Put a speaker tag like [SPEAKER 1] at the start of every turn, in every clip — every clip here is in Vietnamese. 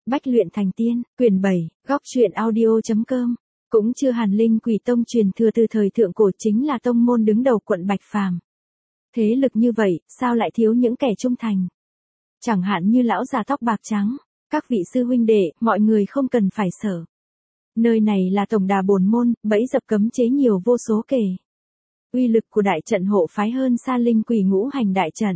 [SPEAKER 1] Bách luyện thành tiên, quyển 7, góc truyện audio.com. Cũng chưa hàn Linh Quỷ Tông truyền thừa từ thời thượng cổ, chính là tông môn đứng đầu quận Bạch Phàm. Thế lực như vậy, sao lại thiếu những kẻ trung thành? Chẳng hạn như lão già tóc bạc trắng, các vị sư huynh đệ, mọi người không cần phải sợ. Nơi này là tổng đà bổn môn, bẫy dập cấm chế nhiều vô số kể. Uy lực của đại trận hộ phái hơn xa Linh Quỷ ngũ hành đại trận.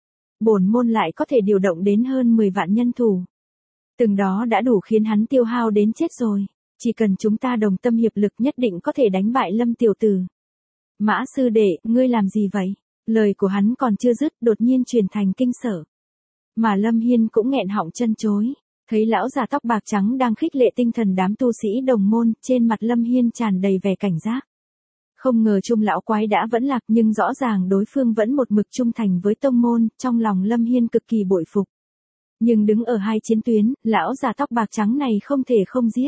[SPEAKER 1] Bổn môn lại có thể điều động đến hơn 10 vạn nhân thủ. Từng đó đã đủ khiến hắn tiêu hao đến chết rồi. Chỉ cần chúng ta đồng tâm hiệp lực nhất định có thể đánh bại Lâm tiểu tử. Mã sư đệ, ngươi làm gì vậy? Lời của hắn còn chưa dứt, đột nhiên truyền thành kinh sở. Mà Lâm Hiên cũng nghẹn họng chân chối. Thấy lão già tóc bạc trắng đang khích lệ tinh thần đám tu sĩ đồng môn, trên mặt Lâm Hiên tràn đầy vẻ cảnh giác. Không ngờ Trung lão quái đã vẫn lạc, nhưng rõ ràng đối phương vẫn một mực trung thành với tông môn, trong lòng Lâm Hiên cực kỳ bội phục. Nhưng đứng ở hai chiến tuyến, lão già tóc bạc trắng này không thể không giết.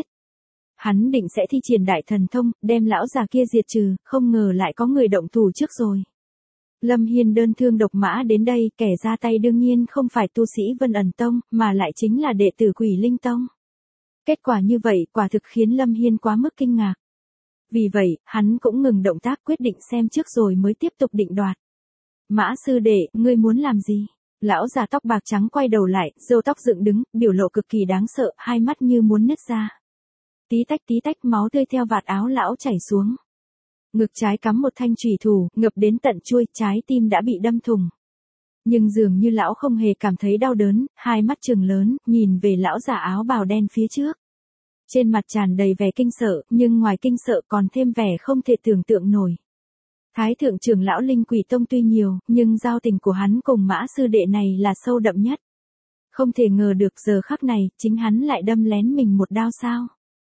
[SPEAKER 1] Hắn định sẽ thi triển đại thần thông, đem lão già kia diệt trừ, không ngờ lại có người động thủ trước rồi. Lâm Hiên đơn thương độc mã đến đây, kẻ ra tay đương nhiên không phải tu sĩ Vân Ẩn Tông, mà lại chính là đệ tử Quỷ Linh Tông. Kết quả như vậy, quả thực khiến Lâm Hiên quá mức kinh ngạc. Vì vậy, hắn cũng ngừng động tác, quyết định xem trước rồi mới tiếp tục định đoạt. Mã sư đệ, ngươi muốn làm gì? Lão già tóc bạc trắng quay đầu lại, râu tóc dựng đứng, biểu lộ cực kỳ đáng sợ, hai mắt như muốn nứt ra. Tí tách máu tươi theo vạt áo lão chảy xuống. Ngực trái cắm một thanh chùy thủ, ngập đến tận chuôi, trái tim đã bị đâm thủng. Nhưng dường như lão không hề cảm thấy đau đớn, hai mắt trừng lớn, nhìn về lão già áo bào đen phía trước. Trên mặt tràn đầy vẻ kinh sợ, nhưng ngoài kinh sợ còn thêm vẻ không thể tưởng tượng nổi. Thái thượng trưởng lão Linh Quỷ Tông tuy nhiều, nhưng giao tình của hắn cùng Mã sư đệ này là sâu đậm nhất. Không thể ngờ được giờ khắc này, chính hắn lại đâm lén mình một đao sao?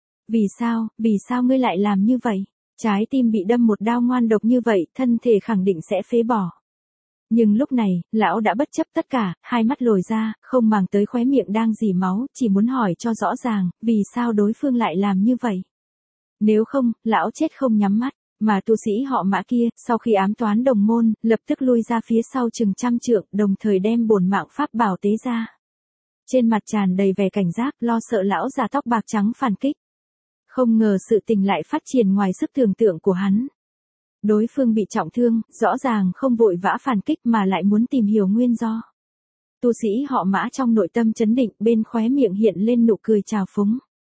[SPEAKER 1] Vì sao ngươi lại làm như vậy? Trái tim bị đâm một đao ngoan độc như vậy, thân thể khẳng định sẽ phế bỏ. Nhưng lúc này, lão đã bất chấp tất cả, hai mắt lồi ra, không màng tới khóe miệng đang rỉ máu, chỉ muốn hỏi cho rõ ràng, vì sao đối phương lại làm như vậy? Nếu không, lão chết không nhắm mắt. Mà tu sĩ họ Mã kia, sau khi ám toán đồng môn, lập tức lui ra phía sau chừng 100 trượng, đồng thời đem bổn mạng pháp bảo tế ra. Trên mặt tràn đầy vẻ cảnh giác, lo sợ lão già tóc bạc trắng phản kích. Không ngờ sự tình lại phát triển ngoài sức tưởng tượng của hắn. Đối phương bị trọng thương, rõ ràng không vội vã phản kích mà lại muốn tìm hiểu nguyên do. Tu sĩ họ Mã trong nội tâm chấn định, bên khóe miệng hiện lên nụ cười trào phúng.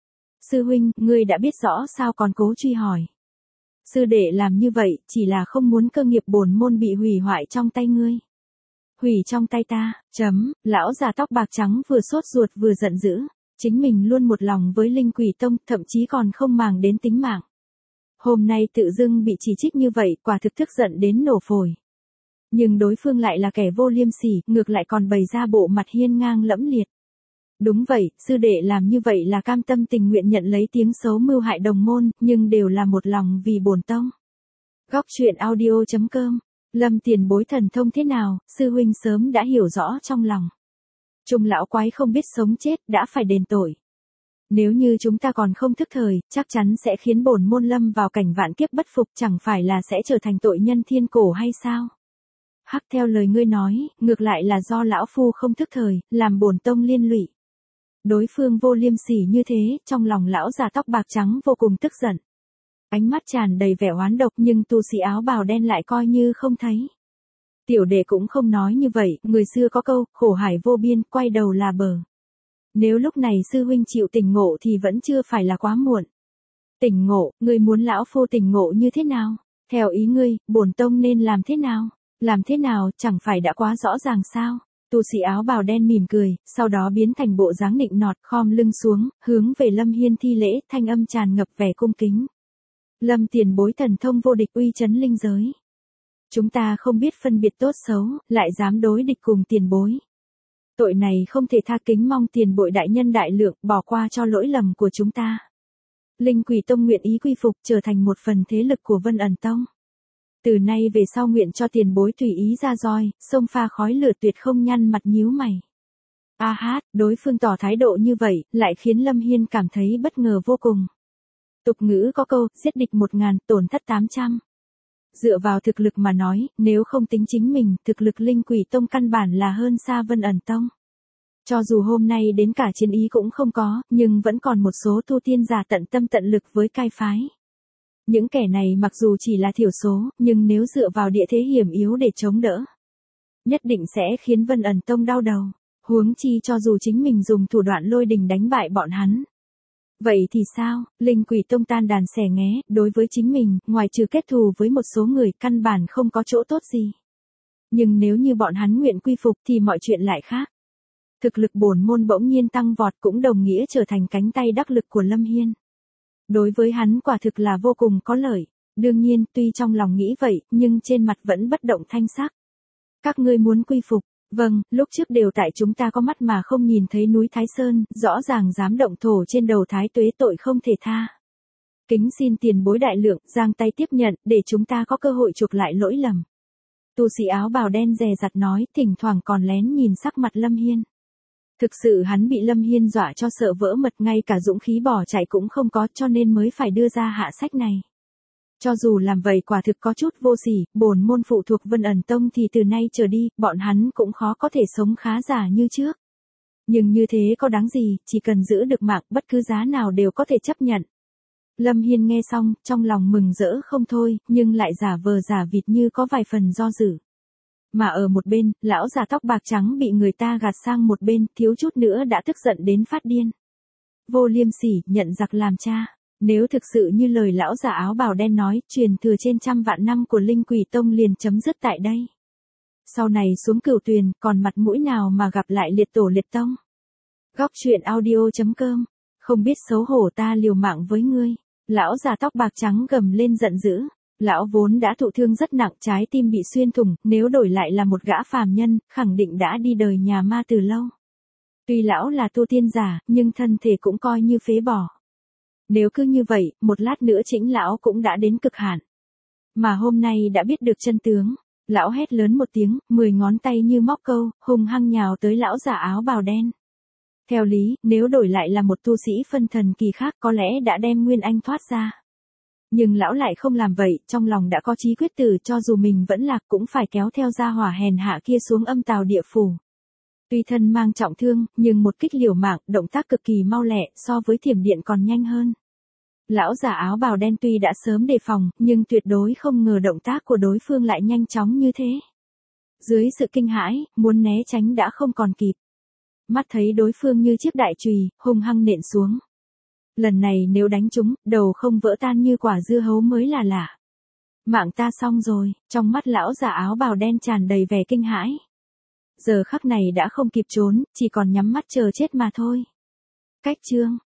[SPEAKER 1] Sư huynh, ngươi đã biết rõ sao còn cố truy hỏi? Sư đệ làm như vậy, chỉ là không muốn cơ nghiệp bổn môn bị hủy hoại trong tay ngươi. Hủy trong tay ta, lão già tóc bạc trắng vừa sốt ruột vừa giận dữ. Chính mình luôn một lòng với Linh Quỷ Tông, thậm chí còn không màng đến tính mạng. Hôm nay tự dưng bị chỉ trích như vậy, quả thực tức giận đến nổ phổi. Nhưng đối phương lại là kẻ vô liêm sỉ, ngược lại còn bày ra bộ mặt hiên ngang lẫm liệt. Đúng vậy, sư đệ làm như vậy là cam tâm tình nguyện nhận lấy tiếng xấu mưu hại đồng môn, nhưng đều là một lòng vì bổn tông. Góc truyện audio.com. Lâm tiền bối thần thông thế nào, sư huynh sớm đã hiểu rõ trong lòng. Trung lão quái không biết sống chết, đã phải đền tội. Nếu như chúng ta còn không thức thời, chắc chắn sẽ khiến bổn môn lâm vào cảnh vạn kiếp bất phục, chẳng phải là sẽ trở thành tội nhân thiên cổ hay sao? Hắc, theo lời ngươi nói, ngược lại là do lão phu không thức thời, làm bổn tông liên lụy. Đối phương vô liêm sỉ như thế, trong lòng lão già tóc bạc trắng vô cùng tức giận. Ánh mắt tràn đầy vẻ oán độc, nhưng tu sĩ áo bào đen lại coi như không thấy. Tiểu đệ cũng không nói như vậy, người xưa có câu, khổ hải vô biên, quay đầu là bờ. Nếu lúc này sư huynh chịu tỉnh ngộ thì vẫn chưa phải là quá muộn. Tỉnh ngộ, ngươi muốn lão phu tỉnh ngộ như thế nào? Theo ý ngươi, bổn tông nên làm thế nào? Làm thế nào, chẳng phải đã quá rõ ràng sao? Tu sĩ áo bào đen mỉm cười, sau đó biến thành bộ dáng nịnh nọt, khom lưng xuống, hướng về Lâm Hiên thi lễ, thanh âm tràn ngập vẻ cung kính. Lâm tiền bối thần thông vô địch uy chấn linh giới. Chúng ta không biết phân biệt tốt xấu, lại dám đối địch cùng tiền bối. Tội này không thể tha, kính mong tiền bối đại nhân đại lượng, bỏ qua cho lỗi lầm của chúng ta. Linh Quỷ Tông nguyện ý quy phục, trở thành một phần thế lực của Vân Ẩn Tông. Từ nay về sau nguyện cho tiền bối tùy ý ra roi, xông pha khói lửa, tuyệt không nhăn mặt nhíu mày. Đối phương tỏ thái độ như vậy, lại khiến Lâm Hiên cảm thấy bất ngờ vô cùng. Tục ngữ có câu, giết địch 1000, tổn thất 800. Dựa vào thực lực mà nói, nếu không tính chính mình, thực lực Linh Quỷ Tông căn bản là hơn xa Vân Ẩn Tông. Cho dù hôm nay đến cả chiến ý cũng không có, nhưng vẫn còn một số tu tiên giả tận tâm tận lực với cai phái. Những kẻ này mặc dù chỉ là thiểu số, nhưng nếu dựa vào địa thế hiểm yếu để chống đỡ, nhất định sẽ khiến Vân Ẩn Tông đau đầu. Huống chi cho dù chính mình dùng thủ đoạn lôi đình đánh bại bọn hắn. Vậy thì sao, Linh Quỷ Tông tan đàn xẻ nghé, đối với chính mình, ngoài trừ kết thù với một số người, căn bản không có chỗ tốt gì. Nhưng nếu như bọn hắn nguyện quy phục thì mọi chuyện lại khác. Thực lực bổn môn bỗng nhiên tăng vọt cũng đồng nghĩa trở thành cánh tay đắc lực của Lâm Hiên. Đối với hắn quả thực là vô cùng có lợi. Đương nhiên, tuy trong lòng nghĩ vậy, nhưng trên mặt vẫn bất động thanh sắc. Các ngươi muốn quy phục, vâng, lúc trước đều tại chúng ta có mắt mà không nhìn thấy núi Thái Sơn, rõ ràng dám động thổ trên đầu Thái Tuế, tội không thể tha. Kính xin tiền bối đại lượng, giang tay tiếp nhận, để chúng ta có cơ hội chuộc lại lỗi lầm. Tu sĩ áo bào đen dè dặt nói, thỉnh thoảng còn lén nhìn sắc mặt Lâm Hiên. Thực sự hắn bị Lâm Hiên dọa cho sợ vỡ mật, ngay cả dũng khí bỏ chạy cũng không có, cho nên mới phải đưa ra hạ sách này. Cho dù làm vậy quả thực có chút vô sỉ, bổn môn phụ thuộc Vân Ẩn Tông thì từ nay trở đi, bọn hắn cũng khó có thể sống khá giả như trước. Nhưng như thế có đáng gì, chỉ cần giữ được mạng, bất cứ giá nào đều có thể chấp nhận. Lâm Hiên nghe xong, trong lòng mừng rỡ không thôi, nhưng lại giả vờ giả vịt như có vài phần do dự. Mà ở một bên, lão già tóc bạc trắng bị người ta gạt sang một bên, thiếu chút nữa đã tức giận đến phát điên. Vô liêm sỉ, nhận giặc làm cha. Nếu thực sự như lời lão già áo bào đen nói, truyền thừa trên trăm vạn năm của Linh Quỷ Tông liền chấm dứt tại đây. Sau này xuống Cửu Tuyền, còn mặt mũi nào mà gặp lại liệt tổ liệt tông. Góc truyện audio.com. Không biết xấu hổ, ta liều mạng với ngươi. Lão già tóc bạc trắng gầm lên giận dữ. Lão vốn đã thụ thương rất nặng, trái tim bị xuyên thủng, nếu đổi lại là một gã phàm nhân, khẳng định đã đi đời nhà ma từ lâu. Tuy lão là tu tiên giả, nhưng thân thể cũng coi như phế bỏ. Nếu cứ như vậy, một lát nữa chính lão cũng đã đến cực hạn. Mà hôm nay đã biết được chân tướng, lão hét lớn một tiếng, 10 ngón tay như móc câu, hung hăng nhào tới lão già áo bào đen. Theo lý, nếu đổi lại là một tu sĩ phân thần kỳ khác có lẽ đã đem Nguyên Anh thoát ra. Nhưng lão lại không làm vậy, trong lòng đã có chí quyết tử, cho dù mình vẫn lạc cũng phải kéo theo gia hỏa hèn hạ kia xuống âm tào địa phủ. Tuy thân mang trọng thương, nhưng một kích liều mạng, động tác cực kỳ mau lẹ, so với thiểm điện còn nhanh hơn. Lão giả áo bào đen tuy đã sớm đề phòng, nhưng tuyệt đối không ngờ động tác của đối phương lại nhanh chóng như thế. Dưới sự kinh hãi, muốn né tránh đã không còn kịp. Mắt thấy đối phương như chiếc đại chùy, hung hăng nện xuống. Lần này nếu đánh trúng, đầu không vỡ tan như quả dưa hấu mới là lạ. Mạng ta xong rồi, trong mắt lão giả áo bào đen tràn đầy vẻ kinh hãi. Giờ khắc này đã không kịp trốn, chỉ còn nhắm mắt chờ chết mà thôi. Cách chương